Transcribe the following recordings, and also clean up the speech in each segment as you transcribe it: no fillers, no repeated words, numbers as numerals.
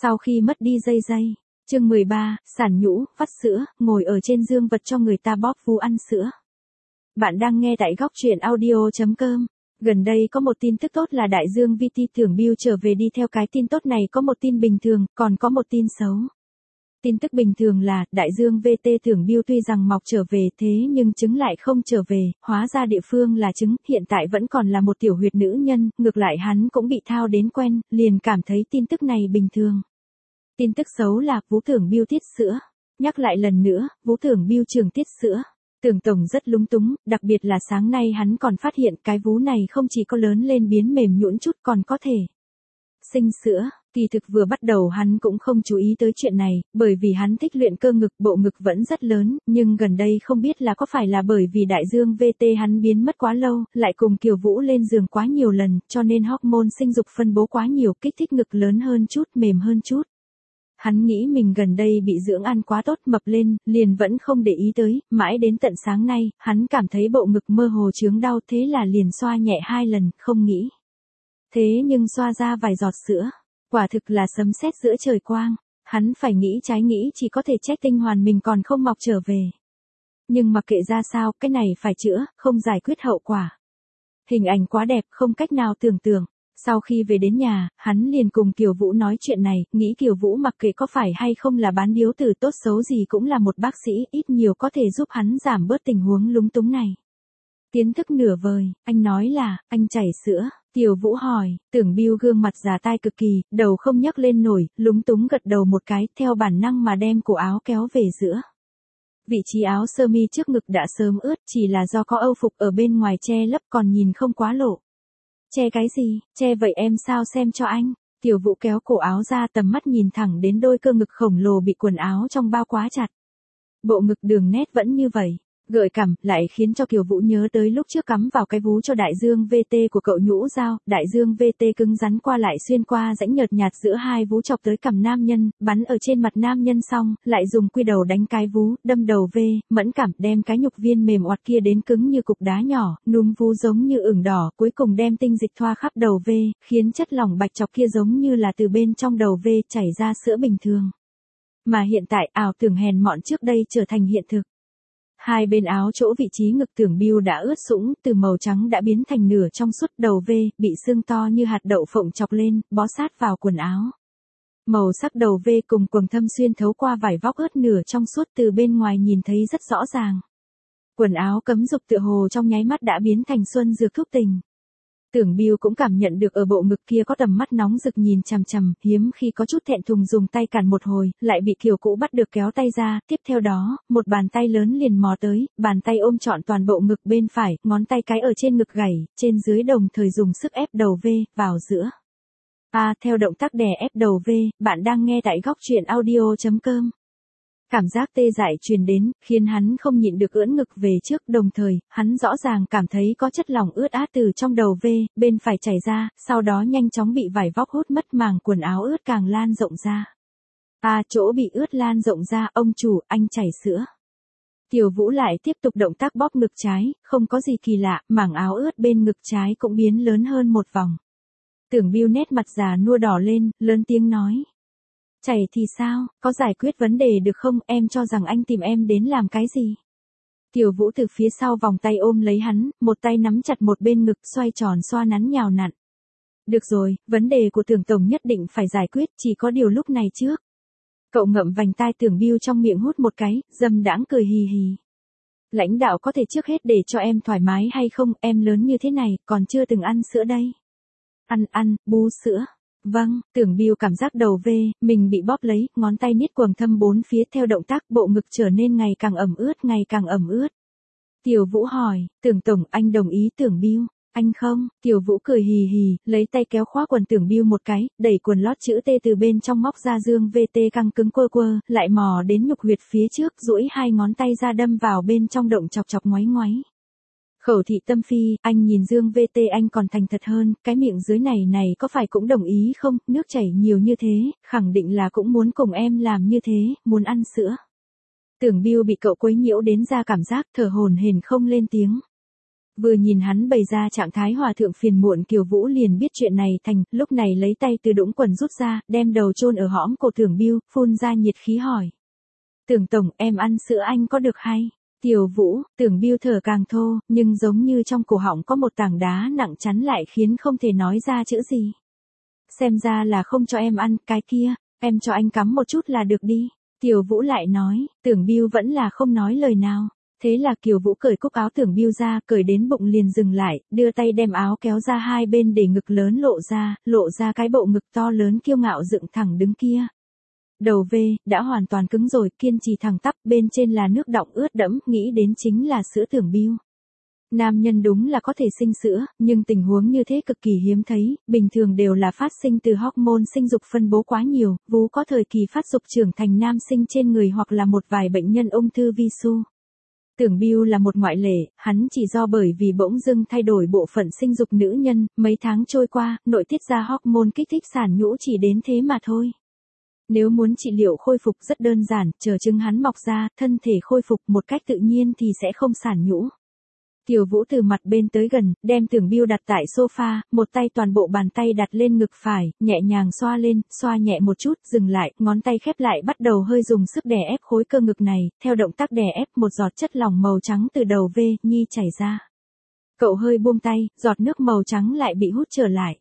Sau khi mất đi dây dây. Chương 13, sản nhũ, vắt sữa, ngồi ở trên dương vật cho người ta bóp vú ăn sữa. Bạn đang nghe tại góc truyện audio.com. Gần đây có một tin tức tốt là đại dương VT Tưởng Bill trở về. Đi theo cái tin tốt này có một tin bình thường, còn có một tin xấu. Tin tức bình thường là, đại dương VT Tưởng Bill tuy rằng mọc trở về thế nhưng trứng lại không trở về, hóa ra địa phương là trứng, hiện tại vẫn còn là một tiểu huyệt nữ nhân, ngược lại hắn cũng bị thao đến quen, liền cảm thấy tin tức này bình thường. Tin tức xấu là, vú Tưởng Bill tiết sữa. Nhắc lại lần nữa, vú Tưởng Bill trường tiết sữa. Tưởng Tổng rất lúng túng, đặc biệt là sáng nay hắn còn phát hiện cái vú này không chỉ có lớn lên biến mềm nhũn chút còn có thể sinh sữa. Kỳ thực vừa bắt đầu hắn cũng không chú ý tới chuyện này, bởi vì hắn thích luyện cơ ngực, bộ ngực vẫn rất lớn, nhưng gần đây không biết là có phải là bởi vì đại dương VT hắn biến mất quá lâu, lại cùng Kiều Vũ lên giường quá nhiều lần, cho nên hormone sinh dục phân bố quá nhiều, kích thích ngực lớn hơn chút, mềm hơn chút. Hắn nghĩ mình gần đây bị dưỡng ăn quá tốt, mập lên, liền vẫn không để ý tới, mãi đến tận sáng nay, hắn cảm thấy bộ ngực mơ hồ chướng đau, thế là liền xoa nhẹ 2 lần, không nghĩ. Thế nhưng xoa ra vài giọt sữa, quả thực là sấm sét giữa trời quang, hắn phải nghĩ trái nghĩ chỉ có thể trách tinh hoàn mình còn không mọc trở về. Nhưng mặc kệ ra sao, cái này phải chữa, không giải quyết hậu quả. Hình ảnh quá đẹp, không cách nào tưởng tượng. Sau khi về đến nhà, hắn liền cùng Kiều Vũ nói chuyện này, nghĩ Kiều Vũ mặc kệ có phải hay không là bán điếu tử tốt xấu gì cũng là một bác sĩ, ít nhiều có thể giúp hắn giảm bớt tình huống lúng túng này. Kiến thức nửa vời, anh nói là, anh chảy sữa. Kiều Vũ hỏi, Tưởng Bill gương mặt già tai cực kỳ, đầu không nhấc lên nổi, lúng túng gật đầu một cái, theo bản năng mà đem cổ áo kéo về giữa. Vị trí áo sơ mi trước ngực đã sớm ướt, chỉ là do có âu phục ở bên ngoài che lấp còn nhìn không quá lộ. Che cái gì, che vậy em sao xem cho anh. Tiểu Vũ kéo cổ áo ra, tầm mắt nhìn thẳng đến đôi cơ ngực khổng lồ bị quần áo trong bao quá chặt. Bộ ngực đường nét vẫn như vậy, gợi cảm, lại khiến cho Kiều Vũ nhớ tới lúc trước cắm vào cái vú cho đại dương VT của cậu nhũ dao, đại dương VT cứng rắn qua lại xuyên qua rãnh nhợt nhạt giữa hai vú chọc tới cằm nam nhân, bắn ở trên mặt nam nhân xong, lại dùng quy đầu đánh cái vú, đâm đầu V, mẫn cảm, đem cái nhục viên mềm oặt kia đến cứng như cục đá nhỏ, núm vú giống như ửng đỏ, cuối cùng đem tinh dịch thoa khắp đầu V, khiến chất lỏng bạch chọc kia giống như là từ bên trong đầu V chảy ra sữa bình thường. Mà hiện tại, ảo tưởng hèn mọn trước đây trở thành hiện thực. Hai bên áo chỗ vị trí ngực Tưởng Bill đã ướt sũng, từ màu trắng đã biến thành nửa trong suốt, đầu V, bị sưng to như hạt đậu phộng chọc lên, bó sát vào quần áo. Màu sắc đầu V cùng quầng thâm xuyên thấu qua vải vóc ướt nửa trong suốt từ bên ngoài nhìn thấy rất rõ ràng. Quần áo cấm dục tựa hồ trong nháy mắt đã biến thành xuân dược thuốc tình. Tưởng Bill cũng cảm nhận được ở bộ ngực kia có tầm mắt nóng rực nhìn chằm chằm, hiếm khi có chút thẹn thùng dùng tay cản một hồi, lại bị Kiều Cũ bắt được kéo tay ra, tiếp theo đó, một bàn tay lớn liền mò tới, bàn tay ôm trọn toàn bộ ngực bên phải, ngón tay cái ở trên ngực gảy, trên dưới đồng thời dùng sức ép đầu V, vào giữa. Theo động tác đè ép đầu V, bạn đang nghe tại góc truyện audio.com. Cảm giác tê dại truyền đến, khiến hắn không nhịn được ưỡn ngực về trước, đồng thời, hắn rõ ràng cảm thấy có chất lỏng ướt át từ trong đầu V, bên phải chảy ra, sau đó nhanh chóng bị vải vóc hút mất, màng quần áo ướt càng lan rộng ra. Chỗ bị ướt lan rộng ra, ông chủ, anh chảy sữa. Tiểu Vũ lại tiếp tục động tác bóp ngực trái, không có gì kỳ lạ, mảng áo ướt bên ngực trái cũng biến lớn hơn một vòng. Tưởng Bill nét mặt già nua đỏ lên, lớn tiếng nói. Chảy thì sao, có giải quyết vấn đề được không, em cho rằng anh tìm em đến làm cái gì? Tiểu Vũ từ phía sau vòng tay ôm lấy hắn, một tay nắm chặt một bên ngực, xoay tròn xoa nắn nhào nặn. Được rồi, vấn đề của Tưởng Tổng nhất định phải giải quyết, chỉ có điều lúc này trước. Cậu ngậm vành tai Tưởng Bill trong miệng hút một cái, dâm đãng cười hì hì. Lãnh đạo có thể trước hết để cho em thoải mái hay không, em lớn như thế này, còn chưa từng ăn sữa đây. Ăn, bú sữa. Vâng, Tưởng Bill cảm giác đầu V, mình bị bóp lấy, ngón tay niết quầng thâm bốn phía theo động tác, bộ ngực trở nên ngày càng ẩm ướt. Tiểu Vũ hỏi, Tưởng Tổng, anh đồng ý Tưởng Bill? Anh không, Tiểu Vũ cười hì hì, lấy tay kéo khóa quần Tưởng Bill một cái, đẩy quần lót chữ T từ bên trong móc ra dương VT căng cứng quơ, lại mò đến nhục huyệt phía trước, duỗi hai ngón tay ra đâm vào bên trong động chọc chọc ngoáy. Khẩu thị tâm phi, anh nhìn dương VT anh còn thành thật hơn, cái miệng dưới này có phải cũng đồng ý không, nước chảy nhiều như thế, khẳng định là cũng muốn cùng em làm như thế, muốn ăn sữa. Tưởng Bill bị cậu quấy nhiễu đến ra cảm giác thở hổn hển không lên tiếng. Vừa nhìn hắn bày ra trạng thái hòa thượng phiền muộn, Kiều Vũ liền biết chuyện này thành, lúc này lấy tay từ đũng quần rút ra, đem đầu chôn ở hõm cổ Tưởng Biêu, phun ra nhiệt khí hỏi. Tưởng tổng, em ăn sữa anh có được hay? Kiều Vũ, Tưởng Biêu thở càng thô, nhưng giống như trong cổ họng có một tảng đá nặng chắn lại khiến không thể nói ra chữ gì. Xem ra là không cho em ăn, cái kia, em cho anh cắm một chút là được đi. Kiều Vũ lại nói, Tưởng Biêu vẫn là không nói lời nào. Thế là Kiều Vũ cởi cúc áo Tưởng Biêu ra, cởi đến bụng liền dừng lại, đưa tay đem áo kéo ra hai bên để ngực lớn lộ ra cái bộ ngực to lớn kiêu ngạo dựng thẳng đứng kia. Đầu V, đã hoàn toàn cứng rồi, kiên trì thẳng tắp, bên trên là nước đọng ướt đẫm, nghĩ đến chính là sữa Tưởng Biêu. Nam nhân đúng là có thể sinh sữa, nhưng tình huống như thế cực kỳ hiếm thấy, bình thường đều là phát sinh từ hormone sinh dục phân bố quá nhiều, vú có thời kỳ phát dục trưởng thành nam sinh trên người hoặc là một vài bệnh nhân ung thư vi su. Tưởng Biêu là một ngoại lệ, hắn chỉ do bởi vì bỗng dưng thay đổi bộ phận sinh dục nữ nhân, mấy tháng trôi qua, nội tiết ra hormone kích thích sản nhũ chỉ đến thế mà thôi. Nếu muốn trị liệu khôi phục rất đơn giản, chờ trứng hắn mọc ra, thân thể khôi phục một cách tự nhiên thì sẽ không sản nhũ. Kiều Vũ từ mặt bên tới gần, đem Tưởng Biêu đặt tại sofa, một tay toàn bộ bàn tay đặt lên ngực phải, nhẹ nhàng xoa lên, xoa nhẹ một chút, dừng lại, ngón tay khép lại bắt đầu hơi dùng sức đè ép khối cơ ngực này, theo động tác đè ép một giọt chất lỏng màu trắng từ đầu V, nhi chảy ra. Cậu hơi buông tay, giọt nước màu trắng lại bị hút trở lại.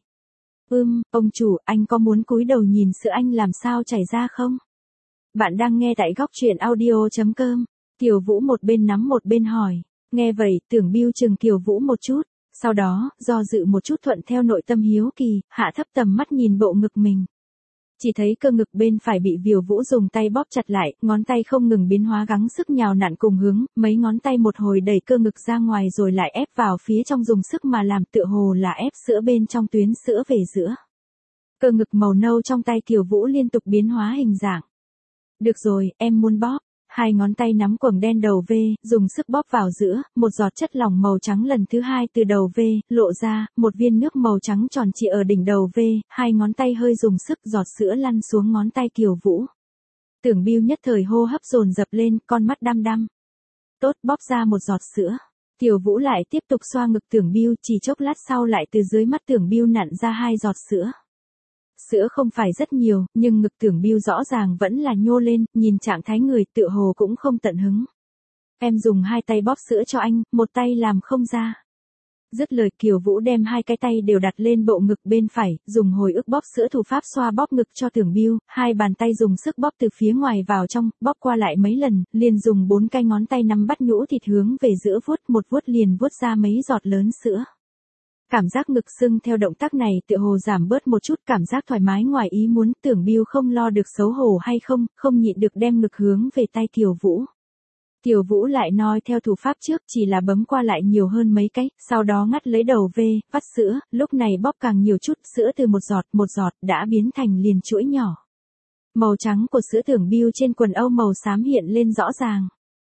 Ông chủ, anh có muốn cúi đầu nhìn sữa anh làm sao chảy ra không? Bạn đang nghe tại góc truyện audio.com. Kiều Vũ một bên nắm một bên hỏi. Nghe vậy, Tưởng Biêu chừng Kiều Vũ một chút, sau đó, do dự một chút thuận theo nội tâm hiếu kỳ, hạ thấp tầm mắt nhìn bộ ngực mình. Chỉ thấy cơ ngực bên phải bị Kiều Vũ dùng tay bóp chặt lại, ngón tay không ngừng biến hóa gắng sức nhào nặn cùng hướng, mấy ngón tay một hồi đẩy cơ ngực ra ngoài rồi lại ép vào phía trong dùng sức mà làm tựa hồ là ép sữa bên trong tuyến sữa về giữa. Cơ ngực màu nâu trong tay Kiều Vũ liên tục biến hóa hình dạng. Được rồi, em muốn bóp. Hai ngón tay nắm quầng đen đầu V, dùng sức bóp vào giữa, một giọt chất lỏng màu trắng lần thứ hai từ đầu V, lộ ra, một viên nước màu trắng tròn trịa ở đỉnh đầu V, hai ngón tay hơi dùng sức giọt sữa lăn xuống ngón tay Kiều Vũ. Tưởng Biêu nhất thời hô hấp dồn dập lên, con mắt đăm đăm. Tốt, bóp ra một giọt sữa. Kiều Vũ lại tiếp tục xoa ngực Tưởng Biêu, chỉ chốc lát sau lại từ dưới mắt Tưởng Biêu nặn ra hai giọt sữa. Sữa không phải rất nhiều, nhưng ngực Tưởng Biêu rõ ràng vẫn là nhô lên, nhìn trạng thái người tựa hồ cũng không tận hứng. Em dùng hai tay bóp sữa cho anh, một tay làm không ra. Dứt lời Kiều Vũ đem hai cái tay đều đặt lên bộ ngực bên phải, dùng hồi ức bóp sữa thủ pháp xoa bóp ngực cho Tưởng Biêu, hai bàn tay dùng sức bóp từ phía ngoài vào trong, bóp qua lại mấy lần, liền dùng 4 cái ngón tay nắm bắt nhũ thịt hướng về giữa vuốt, một vuốt liền vuốt ra mấy giọt lớn sữa. Cảm giác ngực sưng theo động tác này tựa hồ giảm bớt một chút, cảm giác thoải mái ngoài ý muốn, Tưởng Biêu không lo được xấu hổ hay không nhịn được đem ngực hướng về tay Kiều Vũ. Kiều Vũ lại noi theo thủ pháp trước, chỉ là bấm qua lại nhiều hơn mấy cái, sau đó ngắt lấy đầu V, vắt sữa, lúc này bóp càng nhiều chút, sữa từ một giọt đã biến thành liền chuỗi nhỏ. Màu trắng của sữa Tưởng Biêu trên quần âu màu xám hiện lên rõ ràng.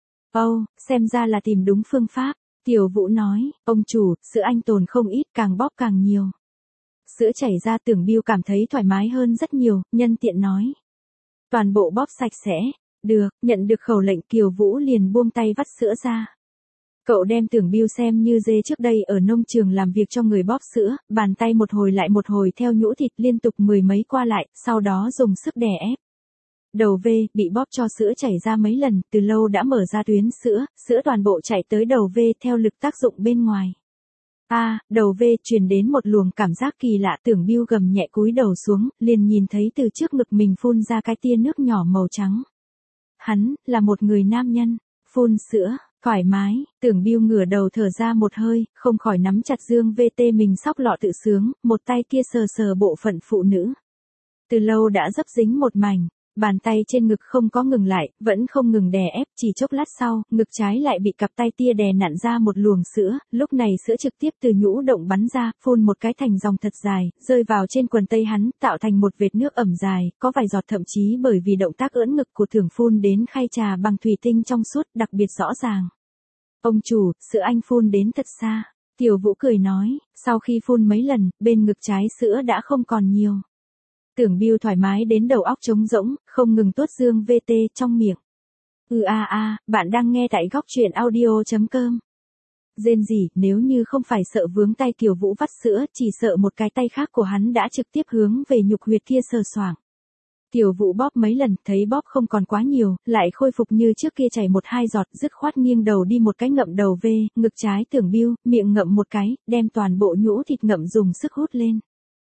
Xem ra là tìm đúng phương pháp. Kiều Vũ nói, ông chủ, sữa anh tồn không ít, càng bóp càng nhiều. Sữa chảy ra Tưởng Biêu cảm thấy thoải mái hơn rất nhiều, nhân tiện nói. Toàn bộ bóp sạch sẽ. Được, nhận được khẩu lệnh Kiều Vũ liền buông tay vắt sữa ra. Cậu đem Tưởng Biêu xem như dê trước đây ở nông trường làm việc cho người bóp sữa, bàn tay một hồi lại một hồi theo nhũ thịt liên tục mười mấy qua lại, sau đó dùng sức đè ép. Đầu V, bị bóp cho sữa chảy ra mấy lần, từ lâu đã mở ra tuyến sữa, sữa toàn bộ chảy tới đầu V theo lực tác dụng bên ngoài. Đầu V truyền đến một luồng cảm giác kỳ lạ, Tưởng Biêu gầm nhẹ cúi đầu xuống, liền nhìn thấy từ trước ngực mình phun ra cái tia nước nhỏ màu trắng. Hắn, là một người nam nhân, phun sữa, thoải mái, Tưởng Biêu ngửa đầu thở ra một hơi, không khỏi nắm chặt dương VT mình sóc lọ tự sướng, một tay kia sờ sờ bộ phận phụ nữ. Từ lâu đã dấp dính một mảnh. Bàn tay trên ngực không có ngừng lại, vẫn không ngừng đè ép, chỉ chốc lát sau, ngực trái lại bị cặp tay tia đè nặn ra một luồng sữa, lúc này sữa trực tiếp từ nhũ động bắn ra, phun một cái thành dòng thật dài, rơi vào trên quần tây hắn, tạo thành một vệt nước ẩm dài, có vài giọt thậm chí bởi vì động tác ưỡn ngực của Thường phun đến khay trà bằng thủy tinh trong suốt, đặc biệt rõ ràng. Ông chủ, sữa anh phun đến thật xa. Kiều Vũ cười nói, sau khi phun mấy lần, bên ngực trái sữa đã không còn nhiều. Tưởng Biêu thoải mái đến đầu óc trống rỗng, không ngừng tuốt dương VT trong miệng. Bạn đang nghe tại góc truyện audio.com. Rên rỉ, nếu như không phải sợ vướng tay Kiều Vũ vắt sữa, chỉ sợ một cái tay khác của hắn đã trực tiếp hướng về nhục huyệt kia sờ soạng. Kiều Vũ bóp mấy lần, thấy bóp không còn quá nhiều, lại khôi phục như trước kia chảy 1-2 giọt, dứt khoát nghiêng đầu đi một cái ngậm đầu về, ngực trái Tưởng Biêu, miệng ngậm một cái, đem toàn bộ nhũ thịt ngậm dùng sức hút lên.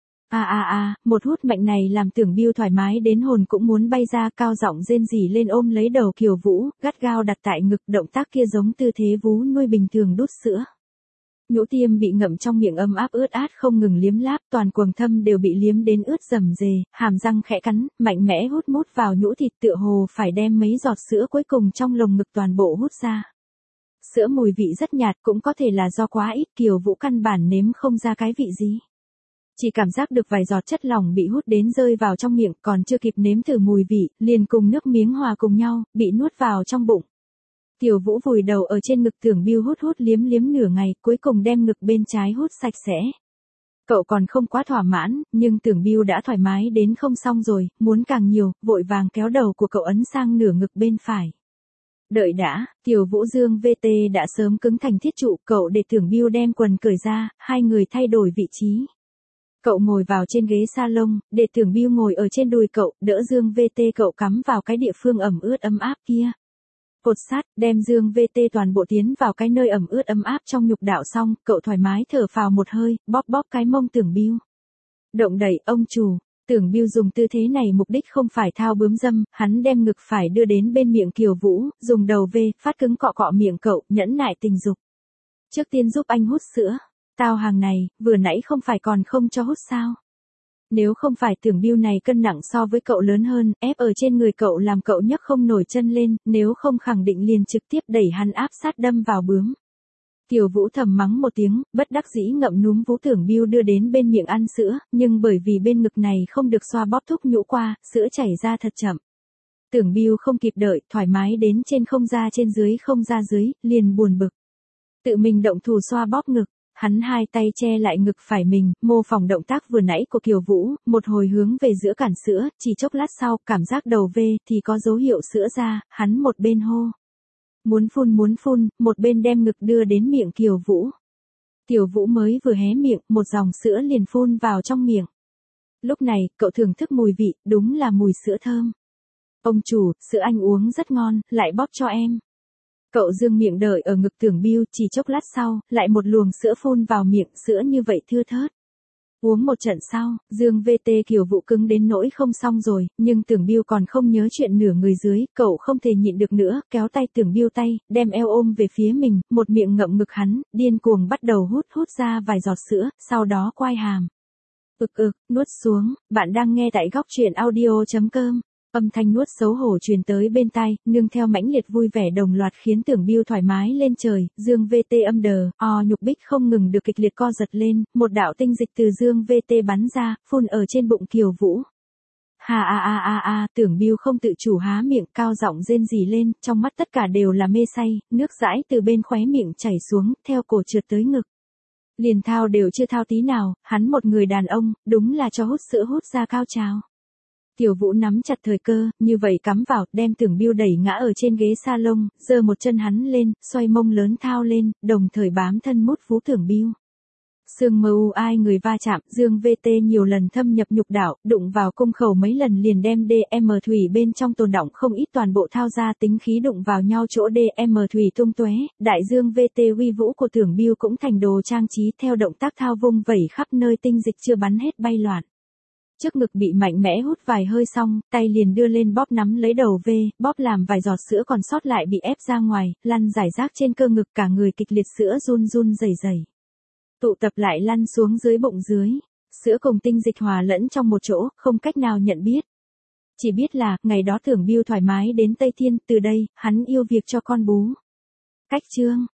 Một hút mạnh này làm Tưởng Biêu thoải mái đến hồn cũng muốn bay ra, cao giọng rên rỉ lên ôm lấy đầu Kiều Vũ, gắt gao đặt tại ngực, động tác kia giống tư thế vú nuôi bình thường đút sữa. Nhũ tiêm bị ngậm trong miệng ấm áp ướt át không ngừng liếm láp, toàn quầng thâm đều bị liếm đến ướt rầm rề, hàm răng khẽ cắn, mạnh mẽ hút mút vào nhũ thịt tựa hồ phải đem mấy giọt sữa cuối cùng trong lồng ngực toàn bộ hút ra. Sữa mùi vị rất nhạt, cũng có thể là do quá ít, Kiều Vũ căn bản nếm không ra cái vị gì. Chỉ cảm giác được vài giọt chất lỏng bị hút đến rơi vào trong miệng, còn chưa kịp nếm thử mùi vị, liền cùng nước miếng hòa cùng nhau, bị nuốt vào trong bụng. Kiều Vũ vùi đầu ở trên ngực Tưởng Biêu hút liếm nửa ngày, cuối cùng đem ngực bên trái hút sạch sẽ. Cậu còn không quá thỏa mãn, nhưng Tưởng Biêu đã thoải mái đến không xong rồi, muốn càng nhiều, vội vàng kéo đầu của cậu ấn sang nửa ngực bên phải. Đợi đã, Kiều Vũ Dương VT đã sớm cứng thành thiết trụ, cậu để Tưởng Biêu đem quần cởi ra, hai người thay đổi vị trí. Cậu ngồi vào trên ghế salon, để Tưởng Biêu ngồi ở trên đùi cậu, đỡ Dương VT cậu cắm vào cái địa phương ẩm ướt ấm áp kia. Cột sát, đem Dương VT toàn bộ tiến vào cái nơi ẩm ướt ấm áp trong nhục đạo xong, cậu thoải mái thở phào một hơi, bóp cái mông Tưởng Biêu. Động đẩy, ông chủ. Tưởng Biêu dùng tư thế này mục đích không phải thao bướm dâm, hắn đem ngực phải đưa đến bên miệng Kiều Vũ, dùng đầu về, phát cứng cọ cọ miệng cậu, nhẫn nại tình dục. Trước tiên giúp anh hút sữa. Tao hàng này, vừa nãy không phải còn không cho hút sao? Nếu không phải Tưởng Biêu này cân nặng so với cậu lớn hơn, ép ở trên người cậu làm cậu nhấc không nổi chân lên, nếu không khẳng định liền trực tiếp đẩy hắn áp sát đâm vào bướm. Kiều Vũ thầm mắng một tiếng, bất đắc dĩ ngậm núm vú Tưởng Biêu đưa đến bên miệng ăn sữa, nhưng bởi vì bên ngực này không được xoa bóp thúc nhũ qua, sữa chảy ra thật chậm. Tưởng Biêu không kịp đợi, thoải mái đến trên không ra trên dưới không ra dưới, liền buồn bực. Tự mình động thủ xoa bóp ngực. Hắn hai tay che lại ngực phải mình, mô phỏng động tác vừa nãy của Kiều Vũ, một hồi hướng về giữa cản sữa, chỉ chốc lát sau, cảm giác đầu về, thì có dấu hiệu sữa ra, hắn một bên hô. Muốn phun, một bên đem ngực đưa đến miệng Kiều Vũ. Kiều Vũ mới vừa hé miệng, một dòng sữa liền phun vào trong miệng. Lúc này, cậu thưởng thức mùi vị, đúng là mùi sữa thơm. Ông chủ, sữa anh uống rất ngon, lại bóp cho em. Cậu dương miệng đợi ở ngực Tưởng Biêu, chỉ chốc lát sau, lại một luồng sữa phun vào miệng, sữa như vậy thưa thớt. Uống một trận sau, Dương VT Kiều Vũ cứng đến nỗi không xong rồi, nhưng Tưởng Biêu còn không nhớ chuyện nửa người dưới, cậu không thể nhịn được nữa, kéo tay Tưởng Biêu tay, đem eo ôm về phía mình, một miệng ngậm ngực hắn, điên cuồng bắt đầu hút ra vài giọt sữa, sau đó quai hàm. Nuốt xuống, bạn đang nghe tại góc truyện audio.com. Âm thanh nuốt xấu hổ truyền tới bên tai, nương theo mãnh liệt vui vẻ đồng loạt khiến Tưởng Biêu thoải mái lên trời, Dương VT âm đờ, nhục bích không ngừng được kịch liệt co giật lên, một đạo tinh dịch từ Dương VT bắn ra, phun ở trên bụng Kiều Vũ. Tưởng Biêu không tự chủ há miệng, cao giọng rên rỉ lên, trong mắt tất cả đều là mê say, nước dãi từ bên khóe miệng chảy xuống, theo cổ trượt tới ngực. Liền thao đều chưa thao tí nào, hắn một người đàn ông, đúng là cho hút sữa hút ra cao trào. Kiều Vũ nắm chặt thời cơ, như vậy cắm vào, đem Tưởng Biêu đẩy ngã ở trên ghế salon, giơ một chân hắn lên, xoay mông lớn thao lên, đồng thời bám thân mút vú Tưởng Biêu. Sương mờ u ai người va chạm, Dương VT nhiều lần thâm nhập nhục đạo, đụng vào cung khẩu mấy lần liền đem DM thủy bên trong tồn đọng không ít toàn bộ thao ra, tính khí đụng vào nhau chỗ DM thủy tung tóe, đại Dương VT uy vũ của Tưởng Biêu cũng thành đồ trang trí theo động tác thao vung vẩy khắp nơi, tinh dịch chưa bắn hết bay loạn. Trước ngực bị mạnh mẽ hút vài hơi xong, tay liền đưa lên bóp nắm lấy đầu về, bóp làm vài giọt sữa còn sót lại bị ép ra ngoài, lăn rải rác trên cơ ngực, cả người kịch liệt sữa run rẩy. Tụ tập lại lăn xuống dưới bụng dưới, sữa cùng tinh dịch hòa lẫn trong một chỗ, không cách nào nhận biết. Chỉ biết là, ngày đó Tưởng Biêu thoải mái đến Tây Thiên, từ đây, hắn yêu việc cho con bú. Cách chương